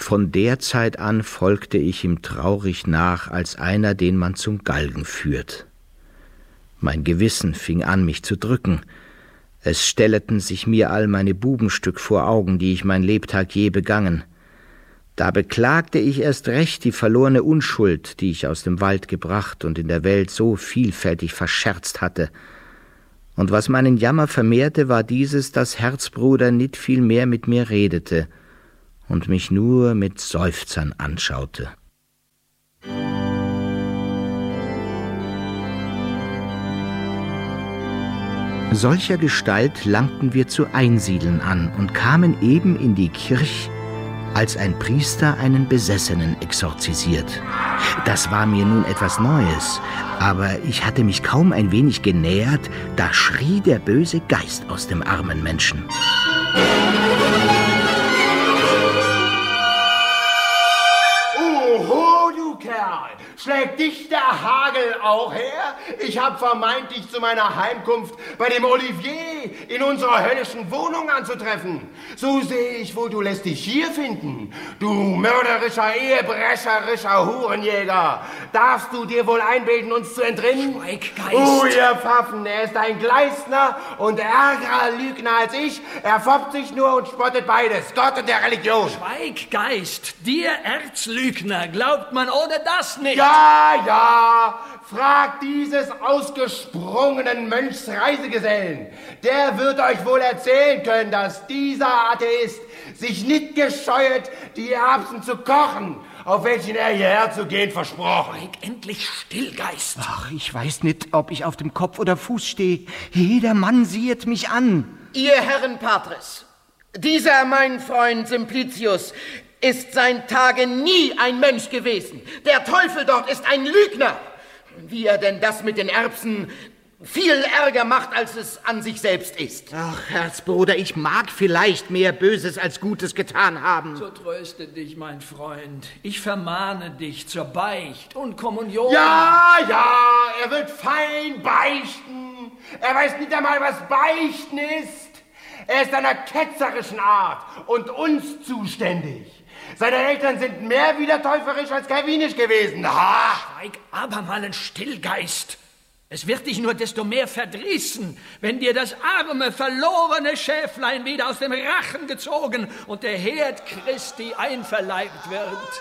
Von der Zeit an folgte ich ihm traurig nach, als einer, den man zum Galgen führt. Mein Gewissen fing an, mich zu drücken. Es stelleten sich mir all meine Bubenstück vor Augen, die ich mein Lebtag je begangen. Da beklagte ich erst recht die verlorene Unschuld, die ich aus dem Wald gebracht und in der Welt so vielfältig verscherzt hatte. Und was meinen Jammer vermehrte, war dieses, dass Herzbruder nicht viel mehr mit mir redete und mich nur mit Seufzern anschaute. Solcher Gestalt langten wir zu Einsiedeln an und kamen eben in die Kirch, als ein Priester einen Besessenen exorzisiert. Das war mir nun etwas Neues, aber ich hatte mich kaum ein wenig genähert, da schrie der böse Geist aus dem armen Menschen. Oho, du Kerl! Schlägt dich der Hagel auch her? Ich hab vermeint, dich zu meiner Heimkunft bei dem Olivier in unserer höllischen Wohnung anzutreffen. So sehe ich wohl, du lässt dich hier finden. Du mörderischer, ehebrecherischer Hurenjäger. Darfst du dir wohl einbilden, uns zu entrinnen? Schweiggeist! Oh, ihr Pfaffen, er ist ein Gleisner und ärgerer Lügner als ich. Er foppt sich nur und spottet beides, Gott und der Religion. Schweiggeist! Dir Erzlügner glaubt man ohne das nicht. Ja, fragt dieses ausgesprungenen Mönchs Reisegesellen. Der wird euch wohl erzählen können, dass dieser Atheist sich nicht gescheuet, die Erbsen zu kochen, auf welchen er hierher zu gehen versprochen. Schweig endlich still, Geist. Ach, ich weiß nicht, ob ich auf dem Kopf oder Fuß stehe. Jeder Mann sieht mich an. Ihr Herren Patres, dieser mein Freund Simplicius ist sein Tage nie ein Mönch gewesen. Der Teufel dort ist ein Lügner. Wie er denn das mit den Erbsen viel Ärger macht, als es an sich selbst ist. Ach, Herzbruder, ich mag vielleicht mehr Böses als Gutes getan haben. So tröste dich, mein Freund. Ich vermahne dich zur Beicht und Kommunion. Ja, er wird fein beichten. Er weiß nicht einmal, was Beichten ist. Er ist einer ketzerischen Art und uns zuständig. Seine Eltern sind mehr wiedertäuferisch als calvinisch gewesen. Ha! Schweig abermalen still, Geist. Es wird dich nur desto mehr verdrießen, wenn dir das arme, verlorene Schäflein wieder aus dem Rachen gezogen und der Herd Christi einverleibt wird.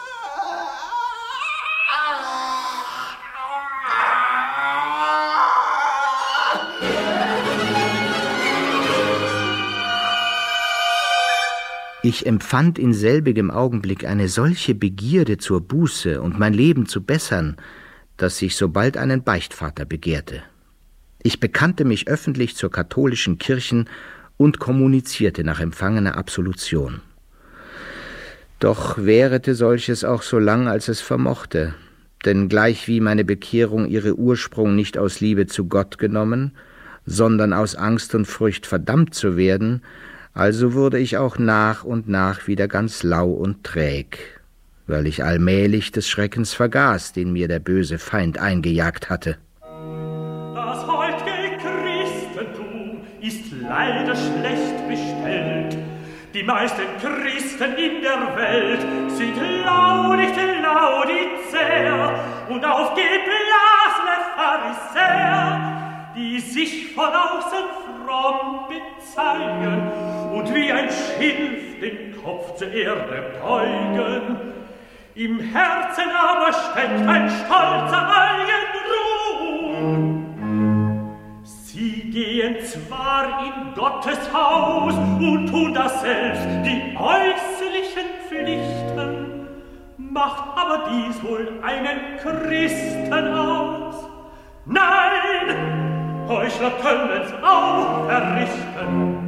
Ich empfand in selbigem Augenblick eine solche Begierde zur Buße und mein Leben zu bessern, dass ich sobald einen Beichtvater begehrte. Ich bekannte mich öffentlich zur katholischen Kirchen und kommunizierte nach empfangener Absolution. Doch währete solches auch so lang, als es vermochte, denn gleichwie meine Bekehrung ihre Ursprung nicht aus Liebe zu Gott genommen, sondern aus Angst und Furcht verdammt zu werden, also wurde ich auch nach und nach wieder ganz lau und träg, weil ich allmählich des Schreckens vergaß, den mir der böse Feind eingejagt hatte. Das heutige Christentum ist leider schlecht bestellt. Die meisten Christen in der Welt sind laudizär und aufgeblasene Pharisäer, die sich von außen fromm bezeigen und wie ein Schilf den Kopf zur Erde beugen. Im Herzen aber steckt ein stolzer Eigenruhm. Sie gehen zwar in Gottes Haus und tun das selbst die äußerlichen Pflichten, macht aber dies wohl einen Christen aus? Nein, Heuchler können's auch verrichten.